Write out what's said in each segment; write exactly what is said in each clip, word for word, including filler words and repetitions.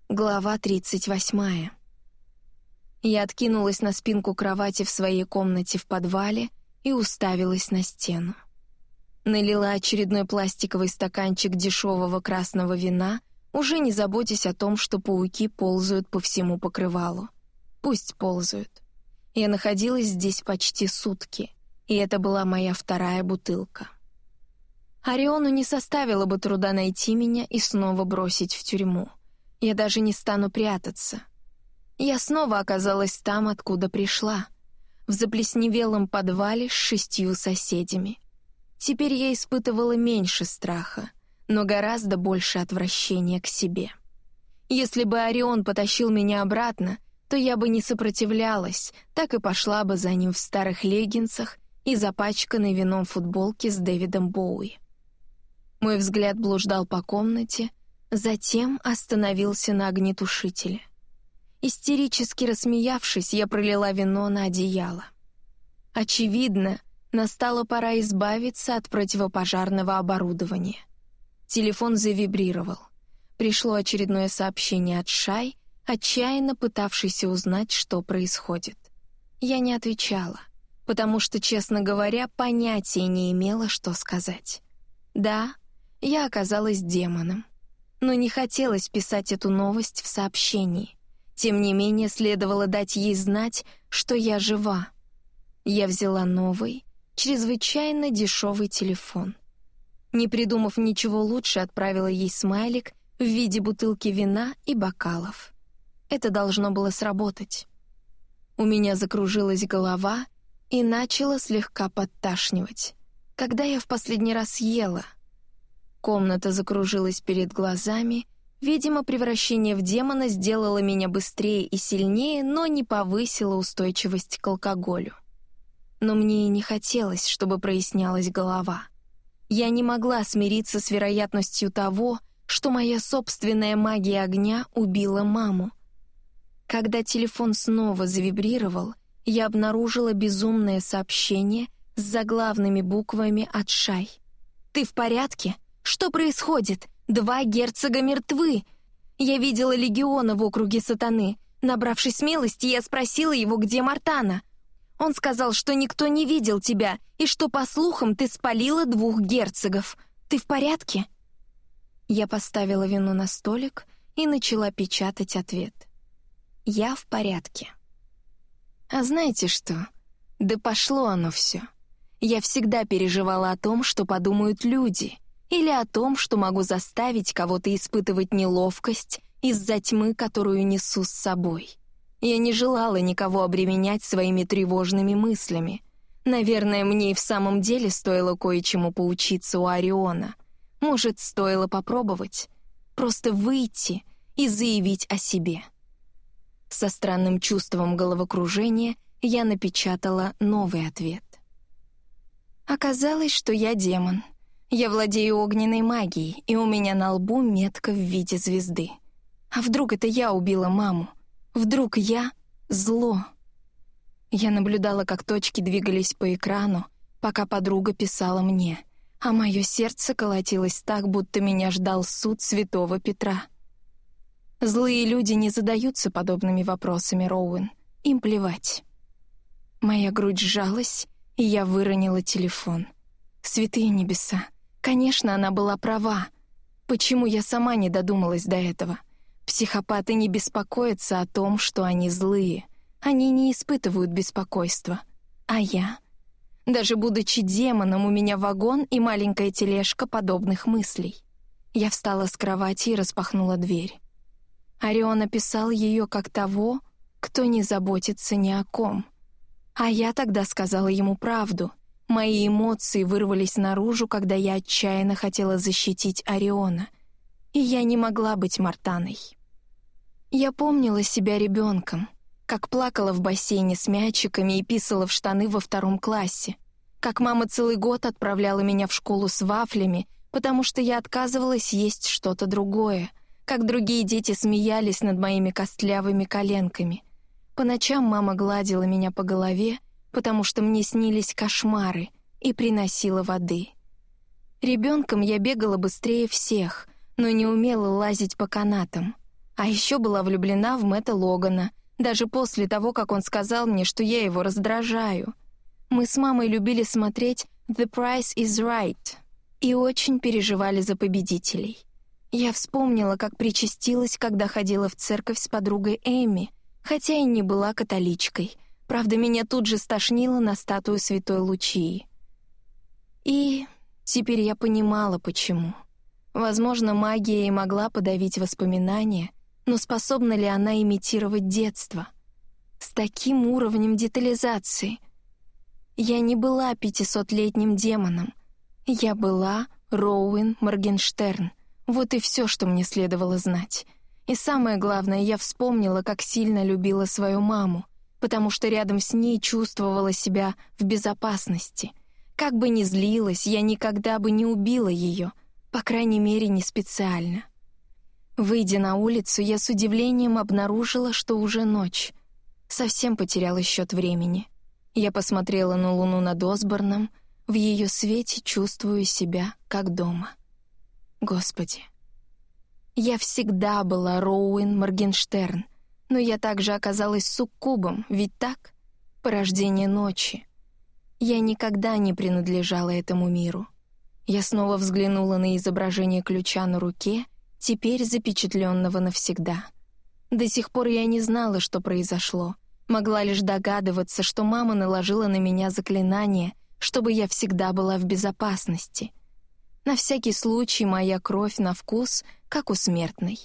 Глава тридцать восьмая. Я откинулась на спинку кровати в своей комнате в подвале и уставилась на стену. Налила очередной пластиковый стаканчик дешевого красного вина, уже не заботясь о том, что пауки ползают по всему покрывалу. Пусть ползают. Я находилась здесь почти сутки, и это была моя вторая бутылка. Ориону не составило бы труда найти меня и снова бросить в тюрьму. Я даже не стану прятаться. Я снова оказалась там, откуда пришла, в заплесневелом подвале с шестью соседями. Теперь я испытывала меньше страха, но гораздо больше отвращения к себе. Если бы Орион потащил меня обратно, то я бы не сопротивлялась, так и пошла бы за ним в старых леггинсах и запачканной вином футболке с Дэвидом Боуи. Мой взгляд блуждал по комнате, затем остановился на огнетушителе. Истерически рассмеявшись, я пролила вино на одеяло. Очевидно, настала пора избавиться от противопожарного оборудования. Телефон завибрировал. Пришло очередное сообщение от Шай, отчаянно пытавшейся узнать, что происходит. Я не отвечала, потому что, честно говоря, понятия не имела, что сказать. Да, я оказалась демоном, но не хотелось писать эту новость в сообщении. Тем не менее, следовало дать ей знать, что я жива. Я взяла новый, чрезвычайно дешевый телефон. Не придумав ничего лучше, отправила ей смайлик в виде бутылки вина и бокалов. Это должно было сработать. У меня закружилась голова и начала слегка подташнивать. Когда я в последний раз ела? Комната закружилась перед глазами. Видимо, превращение в демона сделало меня быстрее и сильнее, но не повысило устойчивость к алкоголю. Но мне и не хотелось, чтобы прояснялась голова. Я не могла смириться с вероятностью того, что моя собственная магия огня убила маму. Когда телефон снова завибрировал, я обнаружила безумное сообщение с заглавными буквами от Шай. «Ты в порядке? Что происходит? Два герцога мертвы. Я видела легиона в округе сатаны. Набравшись смелости, я спросила его, где Мартана. Он сказал, что никто не видел тебя, и что, по слухам, ты спалила двух герцогов. Ты в порядке?» Я поставила вино на столик и начала печатать ответ. «Я в порядке». А знаете что? Да пошло оно все. Я всегда переживала о том, что подумают люди, или о том, что могу заставить кого-то испытывать неловкость из-за тьмы, которую несу с собой. Я не желала никого обременять своими тревожными мыслями. Наверное, мне и в самом деле стоило кое-чему поучиться у Ориона. Может, стоило попробовать? Просто выйти и заявить о себе. Со странным чувством головокружения я напечатала новый ответ. Оказалось, что я демон. Я владею огненной магией, и у меня на лбу метка в виде звезды. А вдруг это я убила маму? Вдруг я — зло? Я наблюдала, как точки двигались по экрану, пока подруга писала мне, а мое сердце колотилось так, будто меня ждал суд святого Петра. Злые люди не задаются подобными вопросами, Роуэн. Им плевать. Моя грудь сжалась, и я выронила телефон. Святые небеса. Конечно, она была права. Почему я сама не додумалась до этого? Психопаты не беспокоятся о том, что они злые. Они не испытывают беспокойства. А я? Даже будучи демоном, у меня вагон и маленькая тележка подобных мыслей. Я встала с кровати и распахнула дверь. Орион описал ее как того, кто не заботится ни о ком. А я тогда сказала ему правду. Мои эмоции вырвались наружу, когда я отчаянно хотела защитить Ориона. И я не могла быть Мартаной. Я помнила себя ребенком, как плакала в бассейне с мячиками и писала в штаны во втором классе, как мама целый год отправляла меня в школу с вафлями, потому что я отказывалась есть что-то другое, как другие дети смеялись над моими костлявыми коленками. По ночам мама гладила меня по голове, потому что мне снились кошмары, и приносила воды. Ребенком я бегала быстрее всех, но не умела лазить по канатам. А еще была влюблена в Мэтта Логана, даже после того, как он сказал мне, что я его раздражаю. Мы с мамой любили смотреть «The Price is Right» и очень переживали за победителей. Я вспомнила, как причастилась, когда ходила в церковь с подругой Эми, хотя и не была католичкой. Правда, меня тут же стошнило на статую Святой Лучии. И теперь я понимала, почему. Возможно, магия и могла подавить воспоминания, но способна ли она имитировать детство? С таким уровнем детализации. Я не была пятисотлетним демоном. Я была Роуэн Моргенштерн. Вот и все, что мне следовало знать. И самое главное, я вспомнила, как сильно любила свою маму, потому что рядом с ней чувствовала себя в безопасности. Как бы ни злилась, я никогда бы не убила ее, по крайней мере, не специально. Выйдя на улицу, я с удивлением обнаружила, что уже ночь. Совсем потеряла счет времени. Я посмотрела на луну над Осборном, в ее свете чувствую себя как дома. Господи. Я всегда была Роуэн Моргенштерн, но я также оказалась суккубом, ведь так? Порождение ночи. Я никогда не принадлежала этому миру. Я снова взглянула на изображение ключа на руке, теперь запечатленного навсегда. До сих пор я не знала, что произошло. Могла лишь догадываться, что мама наложила на меня заклинание, чтобы я всегда была в безопасности. На всякий случай моя кровь на вкус, как у смертной.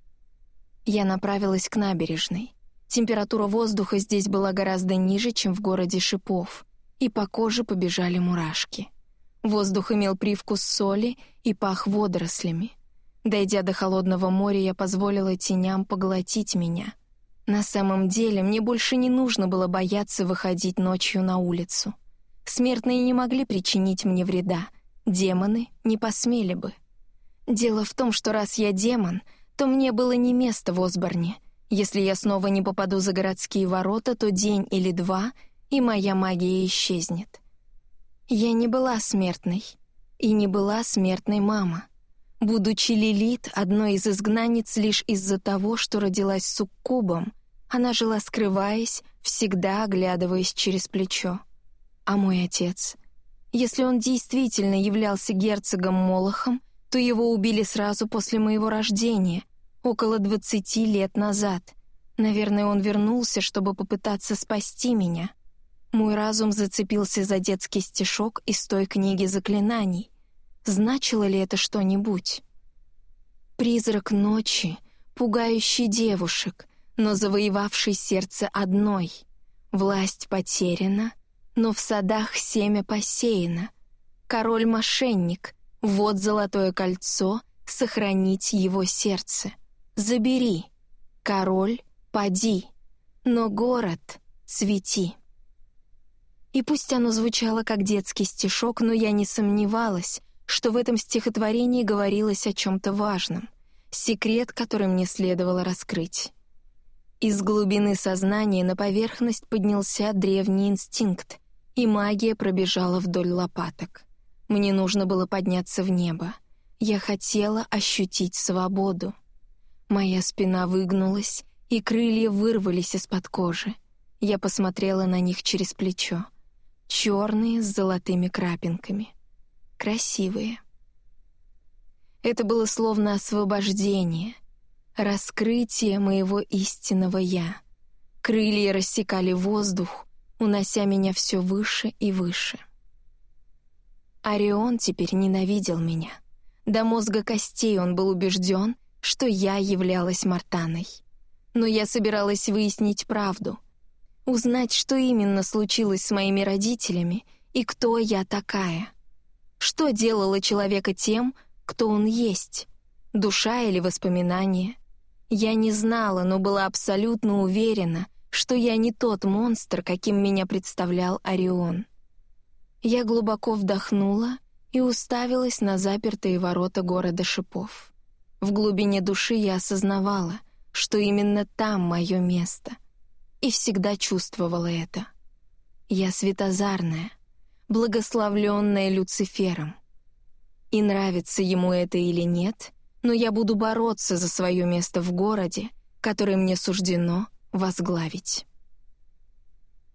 Я направилась к набережной. Температура воздуха здесь была гораздо ниже, чем в городе Шипов, и по коже побежали мурашки. Воздух имел привкус соли и пах водорослями. Дойдя до холодного моря, я позволила теням поглотить меня. На самом деле, мне больше не нужно было бояться выходить ночью на улицу. Смертные не могли причинить мне вреда, демоны не посмели бы. Дело в том, что раз я демон, то мне было не место в Осборне. Если я снова не попаду за городские ворота, то день или два, и моя магия исчезнет. Я не была смертной, и не была смертной мама. Будучи Лилит, одной из изгнанниц лишь из-за того, что родилась суккубом, она жила скрываясь, всегда оглядываясь через плечо. А мой отец? Если он действительно являлся герцогом Молохом, то его убили сразу после моего рождения, около двадцати лет назад. Наверное, он вернулся, чтобы попытаться спасти меня. Мой разум зацепился за детский стишок из той книги заклинаний. Значило ли это что-нибудь? Призрак ночи, пугающий девушек, но завоевавший сердце одной. Власть потеряна, но в садах семя посеяно. Король-мошенник, вот золотое кольцо, сохранить его сердце. Забери, король, поди, но город цвети. И пусть оно звучало как детский стишок, но я не сомневалась, что в этом стихотворении говорилось о чем-то важном, секрет, который мне следовало раскрыть. Из глубины сознания на поверхность поднялся древний инстинкт, и магия пробежала вдоль лопаток. Мне нужно было подняться в небо. Я хотела ощутить свободу. Моя спина выгнулась, и крылья вырвались из-под кожи. Я посмотрела на них через плечо. Черные с золотыми крапинками. Красивые. Это было словно освобождение, раскрытие моего истинного «я». Крылья рассекали воздух, унося меня все выше и выше. Орион теперь ненавидел меня. До мозга костей он был убежден, что я являлась Мартаной. Но я собиралась выяснить правду, узнать, что именно случилось с моими родителями и кто я такая. Что делало человека тем, кто он есть? Душа или воспоминания? Я не знала, но была абсолютно уверена, что я не тот монстр, каким меня представлял Орион. Я глубоко вдохнула и уставилась на запертые ворота города Шипов. В глубине души я осознавала, что именно там мое место, и всегда чувствовала это. Я светозарная, благословленная Люцифером. И нравится ему это или нет, но я буду бороться за свое место в городе, который мне суждено возглавить.